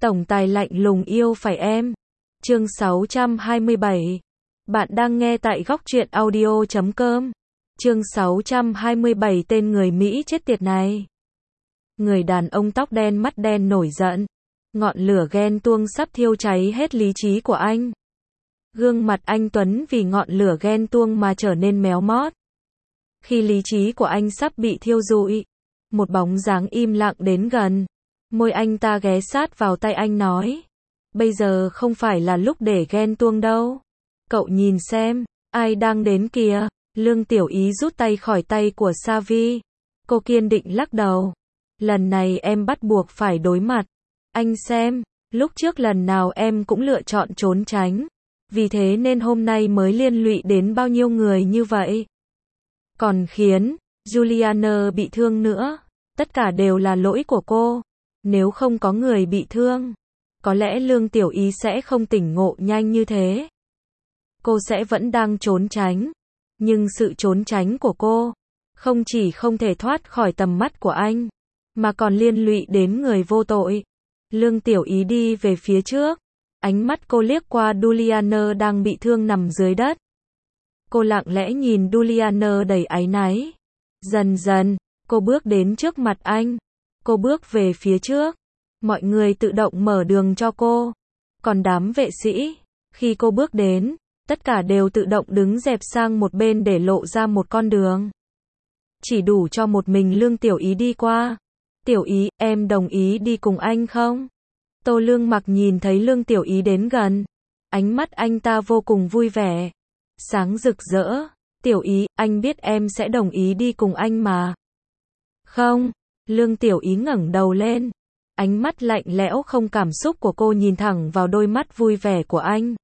Tổng tài lạnh lùng yêu phải em. Chương 627. Bạn đang nghe tại góc truyện audio.com. Chương 627 tên người Mỹ chết tiệt này. Người đàn ông tóc đen mắt đen nổi giận. Ngọn lửa ghen tuông sắp thiêu cháy hết lý trí của anh. Gương mặt anh Tuấn vì ngọn lửa ghen tuông mà trở nên méo mót. Khi lý trí của anh sắp bị thiêu rụi, một bóng dáng im lặng đến gần. Môi anh ta ghé sát vào tay anh nói. Bây giờ không phải là lúc để ghen tuông đâu. Cậu nhìn xem, ai đang đến kìa. Lương Tiểu Ý rút tay khỏi tay của Savi. Cô kiên định lắc đầu. Lần này em bắt buộc phải đối mặt. Anh xem, lúc trước lần nào em cũng lựa chọn trốn tránh. Vì thế nên hôm nay mới liên lụy đến bao nhiêu người như vậy. Còn khiến Juliana bị thương nữa. Tất cả đều là lỗi của cô. Nếu không có người bị thương, có lẽ Lương Tiểu Ý sẽ không tỉnh ngộ nhanh như thế. Cô sẽ vẫn đang trốn tránh. Nhưng sự trốn tránh của cô không chỉ không thể thoát khỏi tầm mắt của anh, mà còn liên lụy đến người vô tội. Lương Tiểu Ý đi về phía trước. Ánh mắt cô liếc qua Juliana đang bị thương nằm dưới đất. Cô lặng lẽ nhìn Juliana đầy áy náy. Dần dần, cô bước đến trước mặt anh. Cô bước về phía trước. Mọi người tự động mở đường cho cô. Còn đám vệ sĩ, khi cô bước đến, tất cả đều tự động đứng dẹp sang một bên để lộ ra một con đường. Chỉ đủ cho một mình Lương Tiểu Ý đi qua. Tiểu Ý, em đồng ý đi cùng anh không? Tô Lương Mặc nhìn thấy Lương Tiểu Ý đến gần. Ánh mắt anh ta vô cùng vui vẻ. Sáng rực rỡ. Tiểu Ý, anh biết em sẽ đồng ý đi cùng anh mà. Không. Lương Tiểu Ý ngẩng đầu lên. Ánh mắt lạnh lẽo không cảm xúc của cô nhìn thẳng vào đôi mắt vui vẻ của anh.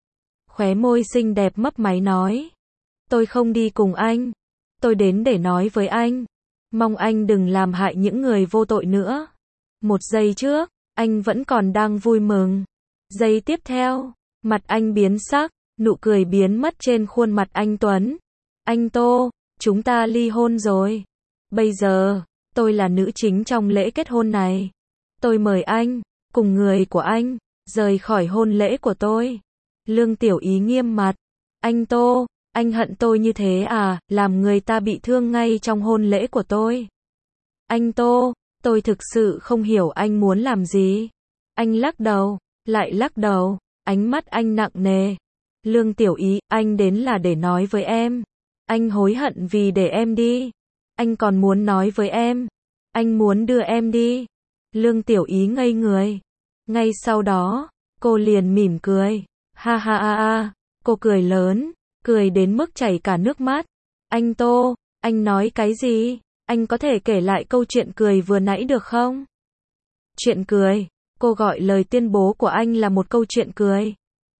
Khóe môi xinh đẹp mấp máy nói. Tôi không đi cùng anh. Tôi đến để nói với anh. Mong anh đừng làm hại những người vô tội nữa. Một giây trước, anh vẫn còn đang vui mừng. Giây tiếp theo, mặt anh biến sắc, nụ cười biến mất trên khuôn mặt anh Tuấn. Anh Tô, chúng ta ly hôn rồi. Bây giờ, tôi là nữ chính trong lễ kết hôn này. Tôi mời anh, cùng người của anh, rời khỏi hôn lễ của tôi. Lương Tiểu Ý nghiêm mặt. Anh Tô, anh hận tôi như thế à, làm người ta bị thương ngay trong hôn lễ của tôi. Anh Tô, tôi thực sự không hiểu anh muốn làm gì. Anh lắc đầu, lại lắc đầu, ánh mắt anh nặng nề. Lương Tiểu Ý, anh đến là để nói với em. Anh hối hận vì để em đi. Anh còn muốn nói với em. Anh muốn đưa em đi. Lương Tiểu Ý ngây người. Ngay sau đó, cô liền mỉm cười. Ha ha ha ha. Cô cười lớn, cười đến mức chảy cả nước mắt. Anh Tô, anh nói cái gì? Anh có thể kể lại câu chuyện cười vừa nãy được không? Chuyện cười. Cô gọi lời tuyên bố của anh là một câu chuyện cười.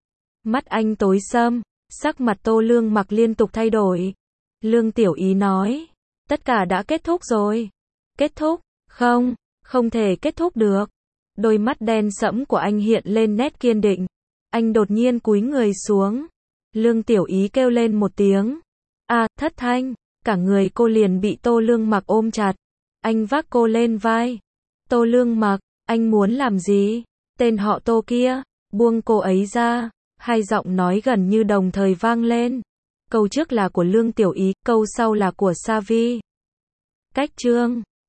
Mắt anh tối sầm, sắc mặt Tô Lương Mặc liên tục thay đổi. Lương Tiểu Ý nói. Tất cả đã kết thúc rồi. Kết thúc? Không, không thể kết thúc được. Đôi mắt đen sẫm của anh hiện lên nét kiên định. Anh đột nhiên cúi người xuống. Lương Tiểu Ý kêu lên một tiếng. À, thất thanh. Cả người cô liền bị Tô Lương Mặc ôm chặt. Anh vác cô lên vai. Tô Lương Mặc, anh muốn làm gì? Tên họ Tô kia, buông cô ấy ra. Hai giọng nói gần như đồng thời vang lên. Câu trước là của Lương Tiểu Ý, câu sau là của Savi. Cách chương